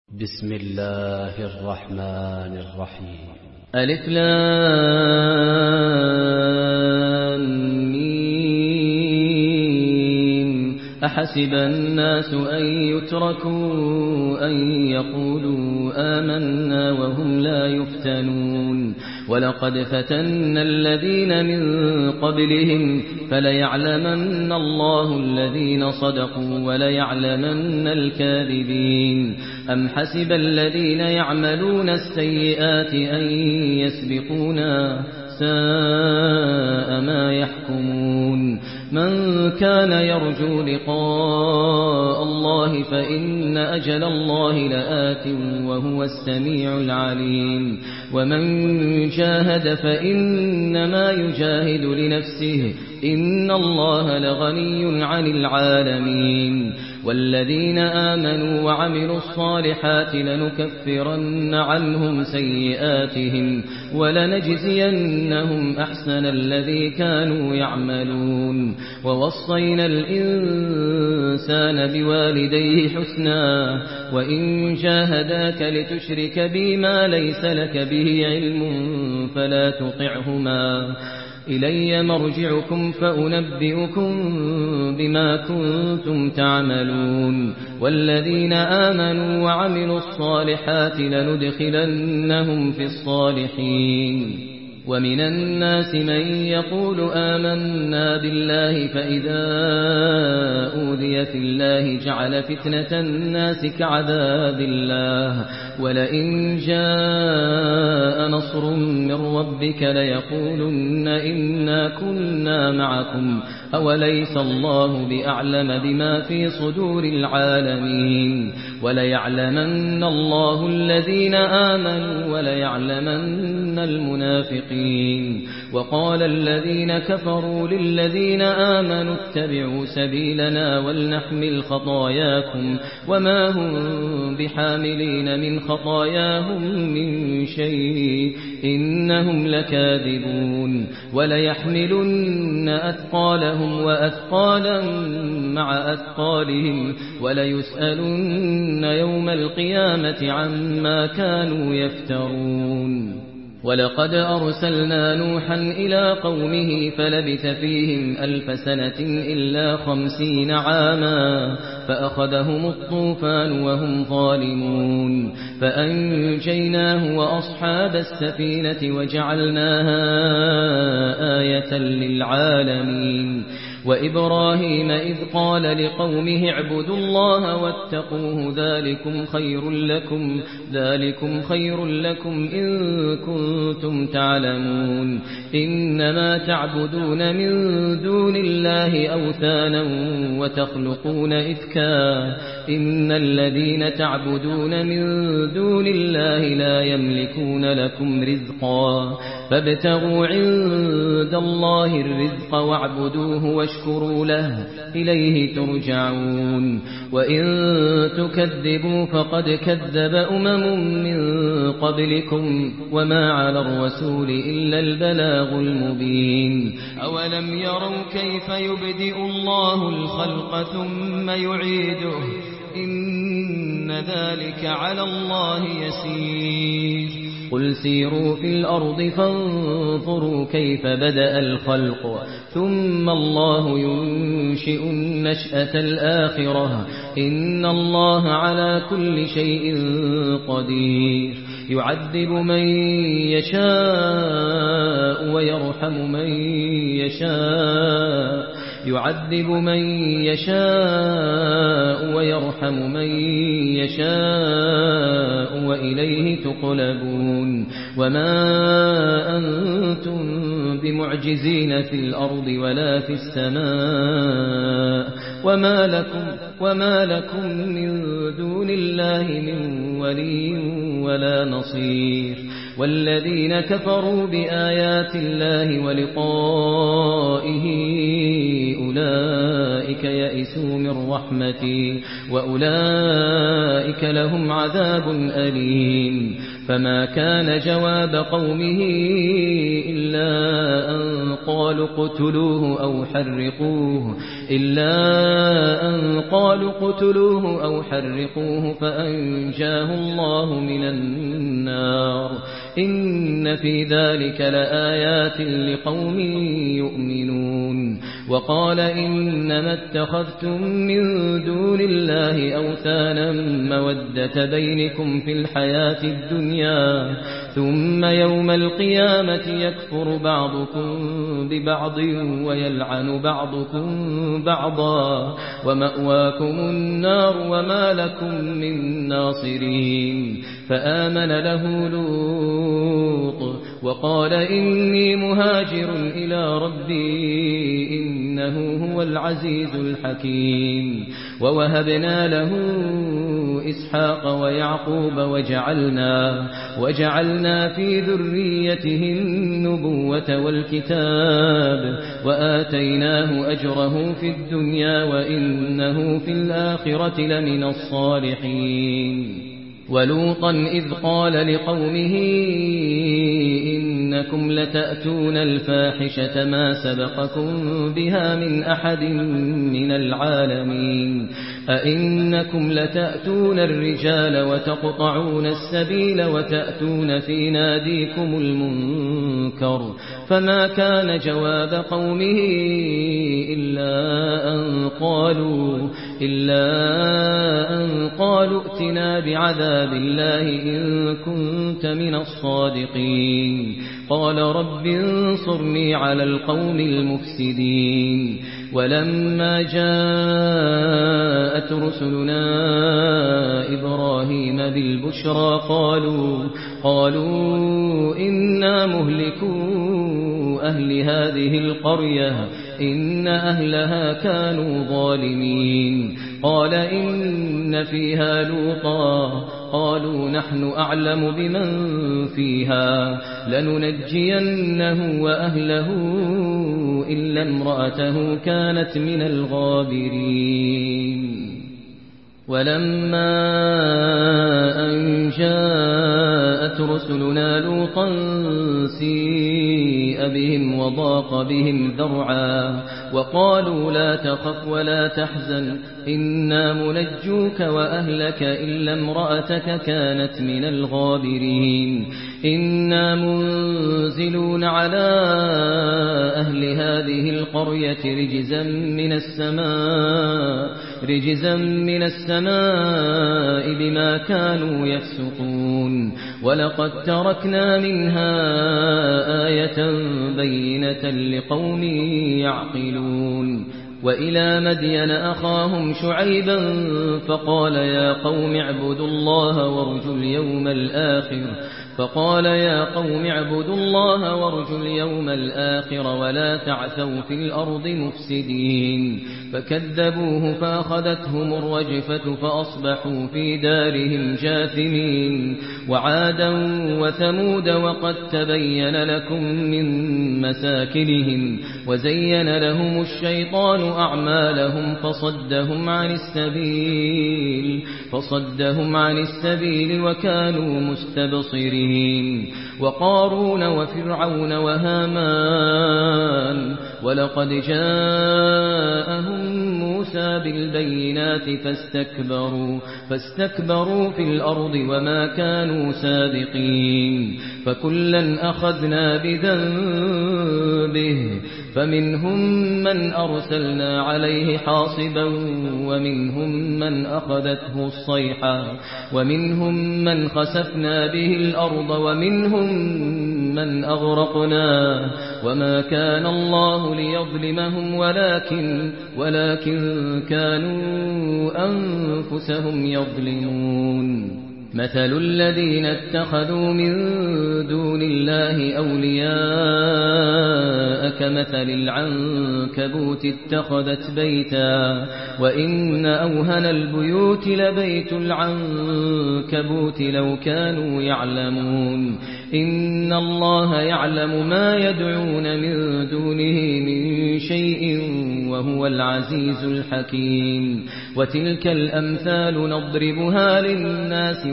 بسم الله الرحمن الرحيم. ألف لام ميم. أحسب الناس أن يتركوا أن يقولوا آمنا وهم لا يفتنون ولقد فتنا الذين من قبلهم فليعلمن الله الذين صدقوا وليعلمن الكاذبين. أم حسب الذين يعملون السيئات أن يسبقونا ساء ما يحكمون. من كان يرجو لقاء الله فإن أجل الله لآت وهو السميع العليم. ومن جاهد فإنما يجاهد لنفسه إن الله لغني عن العالمين. والذين آمنوا وعملوا الصالحات لنكفرن عنهم سيئاتهم ولنجزينهم أحسن الذي كانوا يعملون. ووصينا الإنسان بوالديه حسنا وإن جاهداك لتشرك بي ما ليس لك به علم فلا تطعهما إلي مرجعكم فأنبئكم بما كنتم تعملون. والذين آمنوا وعملوا الصالحات لندخلنهم في الصالحين. ومن الناس من يقول آمنا بالله فإذا أوذي في الله جعل فتنة الناس كعذاب الله ولئن جاء نصر من ربك ليقولن إنا كنا معكم أوليس الله بأعلم بما في صدور العالمين. وليعلمن الله الذين آمنوا وليعلمن المنافقين. وقال الذين كفروا للذين آمنوا اتبعوا سبيلنا ولنحمل خطاياكم وما هم بحاملين من خطاياهم من شيء إنهم لكاذبون. وليحملن أثقالهم وأثقالا مع أثقالهم وليسألن يوم القيامة عما كانوا يفترون. ولقد أرسلنا نوحا إلى قومه فلبث فيهم 1000 سنة إلا 50 عاما فأخذهم الطوفان وهم ظالمون فأنجيناه وأصحاب السفينة وجعلناها آية للعالمين. وإبراهيم إذ قال لقومه اعبدوا الله واتقوه ذلكم خير لكم إن كنتم تعلمون. إنما تعبدون من دون الله أوثانا وتخلقون إفكا إن الذين تعبدون من دون الله لا يملكون لكم رزقا فابتغوا عند الله الرزق واعبدوه واشكروا له إليه ترجعون. وإن تكذبوا فقد كذب من قبلكم وما على الرسول إلا البلاغ المبين. أولم يروا كيف يبدئ الله الخلق ثم يعيده إن ذلك على الله يسير. قل سيروا في الأرض فانظروا كيف بدأ الخلق ثم الله ينشئ النشأة الآخرة إن الله على كل شيء قدير. يعذب من يشاء ويرحم من يشاء ويرحم من يشاء وإليه تقلبون. وما أنتم بمعجزين في الأرض ولا في السماء وما لكم من دون الله من ولي ولا نصير. والذين كفروا بآيات الله ولقائه أولئك يئسوا من رحمتي وأولئك لهم عذاب أليم. فما كان جواب قومه إلا أن قالوا قتلوه أو حرقوه فأنجاه الله من النار إن في ذلك لآيات لقوم يؤمنون وقال إنما اتخذتم من دون الله أوثانا مودة بينكم في الحياة الدنيا ثم يوم القيامة يكفر بعضكم ببعض ويلعن بعضكم بعضا ومأواكم النار وما لكم من ناصرين فآمن له لوط وقال إني مهاجر إلى ربي إنه هو العزيز الحكيم ووهبنا له إسحاق ويعقوب وجعلنا في ذريته النبوة والكتاب وآتيناه أجره في الدنيا وإنه في الآخرة لمن الصالحين ولوطا إذ قال لقومه إنكم لتأتون الفاحشة ما سبقكم بها من أحد من العالمين أئنكم لتأتون الرجال وتقطعون السبيل وتأتون في ناديكم المنكر فما كان جواب قومه إلا أن قالوا ائتنا بعذاب الله إن كنت من الصادقين قال رب انصرني على القوم المفسدين ولما جاءت رسلنا إبراهيم بالبشرى قالوا إنا مهلكو أهل هذه القرية إن أهلها كانوا ظالمين قال إن فيها لوطا قالوا نحن أعلم بمن فيها لننجينه وأهله إلا امرأته كانت من الغابرين ولما أن جاءت رسلنا لوطا سيء بهم وضاق بهم ذرعا وقالوا لا تخف ولا تحزن إنا منجوك وأهلك إلا امرأتك كانت من الغابرين إنا منزلون على أهل هذه القرية رجزا من السماء بما كانوا يفسقون ولقد تركنا منها آية بينة لقوم يعقلون وإلى مدين أخاهم شعيبا فقال يا قوم اعبدوا الله وارجوا اليوم الآخر ولا تعثوا في الأرض مفسدين فكذبوه فأخذتهم الرجفة فأصبحوا في دارهم جاثمين وعادا وثمود وقد تبين لكم من مساكنهم وزين لهم الشيطان أعمالهم فصدهم عن السبيل وكانوا مستبصرين وقارون وفرعون وهامان ولقد جاءهم موسى بالبينات فاستكبروا في الأرض وما كانوا سابقين فكلا أخذنا بذنبه فمنهم من أرسلنا عليه حاصبا ومنهم من أخذته الصيحة ومنهم من خسفنا به الأرض ومنهم من أغرقنا وما كان الله ليظلمهم ولكن كانوا أنفسهم يظلمون مثل الذين اتخذوا من دون الله أولياء كمثل العنكبوت اتخذت بيتا وإن أوهن البيوت لبيت العنكبوت لو كانوا يعلمون إن الله يعلم ما يدعون من دونه من شيء وهو العزيز الحكيم وتلك الأمثال نضربها للناس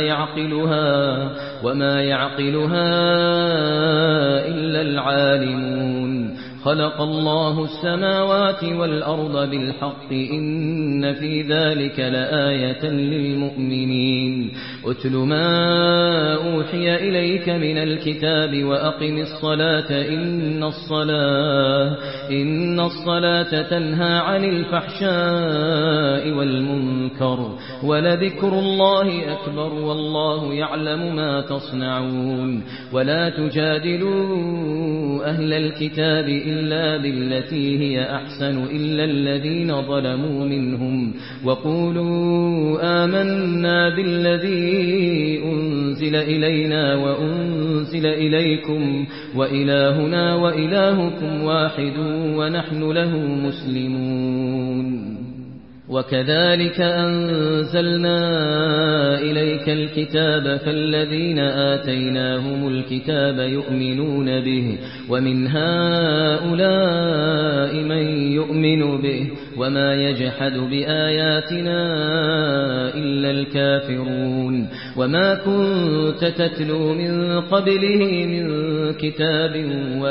وما يعقلها إلا العالمون خلق الله السماوات والأرض بالحق إن في ذلك لآية للمؤمنين أتل ما أوحي إليك من الكتاب وأقم الصلاة إن الصلاة تنهى عن الفحشاء والمنكر ولذكر الله أكبر والله يعلم ما تصنعون ولا تجادلوا أهل الكتاب إلا بالتي هي أحسن إلا الذين ظلموا منهم وقولوا آمنا بالذي أنزل إلينا وأنزل إليكم وإلهنا وإلهكم واحد ونحن له مسلمون وكذلك أنزلنا إليك الكتاب فالذين آتيناهم الكتاب يؤمنون به ومن هؤلاء من يؤمن به وما يجحد بآياتنا إلا الكافرون وما كنت تتلو من قبله من كتاب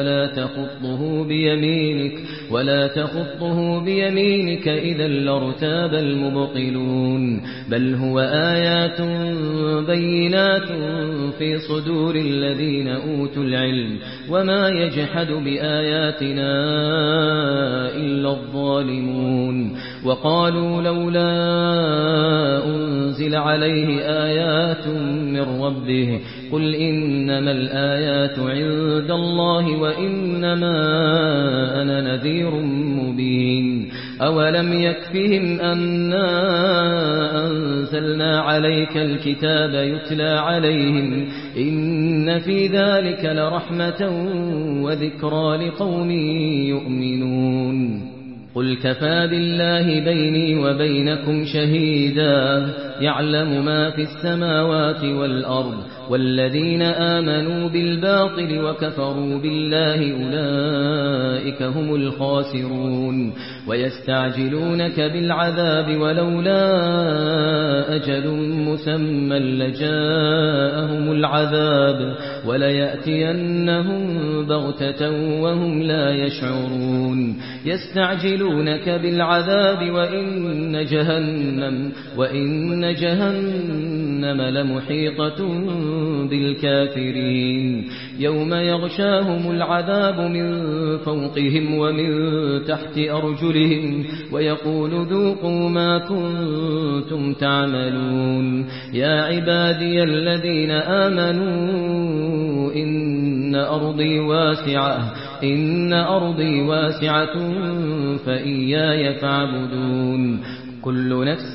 ولا تخطه بيمينك إذا لارتاب المبطلون بل هو آيات بينات في صدور الذين أوتوا العلم وما يجحد بآياتنا إلا الظالمون وقالوا لولا أنزل عليه آيات من ربه قل إنما الآيات عند الله وإنما أنا نذير مبين أولم يكفهم أنا أنزلنا عليك الكتاب يتلى عليهم إن في ذلك لرحمة وذكرى لقوم يؤمنون قل كفى بالله بيني وبينكم شهيدا يعلم ما في السماوات والأرض والذين آمنوا بالباطل وكفروا بالله أولئك هم الخاسرون ويستعجلونك بالعذاب ولولا أجل مسمى لجاءهم العذاب وليأتينهم بغتة وهم لا يشعرون يستعجلونك بالعذاب وإن جهنم لمحيطة بالكافرين يوم يغشاهم العذاب من فوقهم ومن تحت أرجلهم ويقول ذوقوا ما كنتم تعملون يا عبادي الذين آمنوا إن أرضي واسعة فإياي فاعبدون كل نفس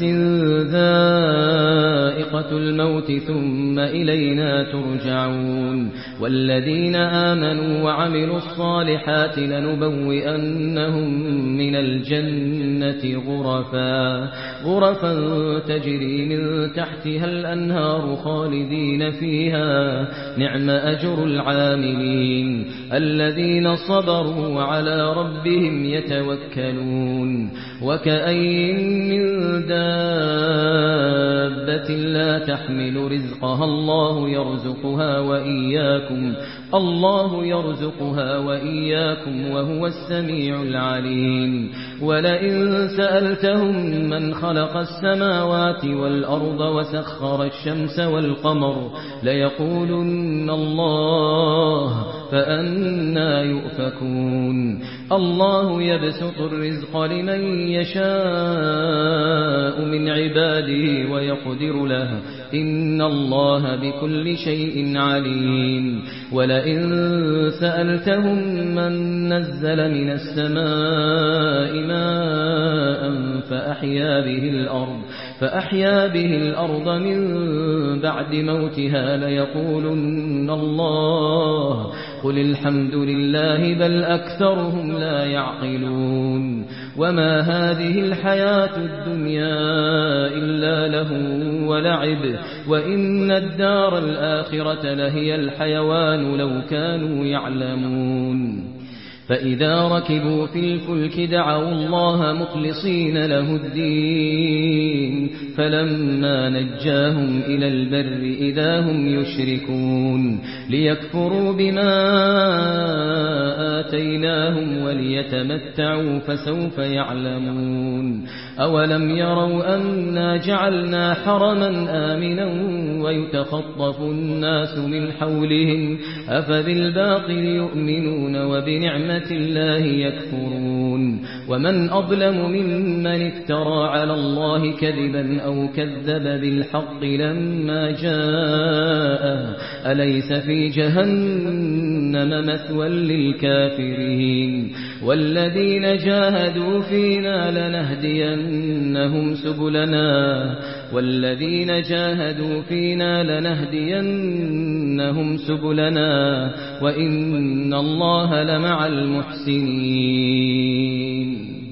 ذائقة الموت ثم إلينا ترجعون والذين آمنوا وعملوا الصالحات لنبوئنهم من الجنة غرفا تجري من تحتها الأنهار خالدين فيها نعم أجر العاملين الذين صبروا وعلى ربهم يتوكلون وكأين من دابة لا تحمل رزقها الله يرزقها وإياكم وهو السميع العليم ولئن سألتهم من خلق السماوات والأرض وسخر الشمس والقمر ليقولن الله فأنى يؤفكون الله يبسط الرزق لمن يشاء من عباده ويقدر له إن الله بكل شيء عليم ولئن سألتهم من نزل من السماء ماء فأحيا به الأرض من بعد موتها ليقولن الله قل الحمد لله بل أكثرهم لا يعقلون وما هذه الحياة الدنيا إلا له ولعب وإن الدار الآخرة لهي الحيوان لو كانوا يعلمون فإذا ركبوا في الفلك دعوا الله مخلصين له الدين فلما نجاهم إلى البر إذا هم يشركون ليكفروا بما آتيناهم وليتمتعوا فسوف يعلمون أولم يروا أنا جعلنا حرما آمنا ويتخطف الناس من حولهم أفبالباطل يؤمنون وبنعمة الله يكفرون ومن أظلم ممن افترى على الله كذبا أو كذب بالحق لما جاءه أليس في جهنم مثوى للكافرين والذين جاهدوا فينا لنهدينهم سبلنا وإن الله لمع المحسنين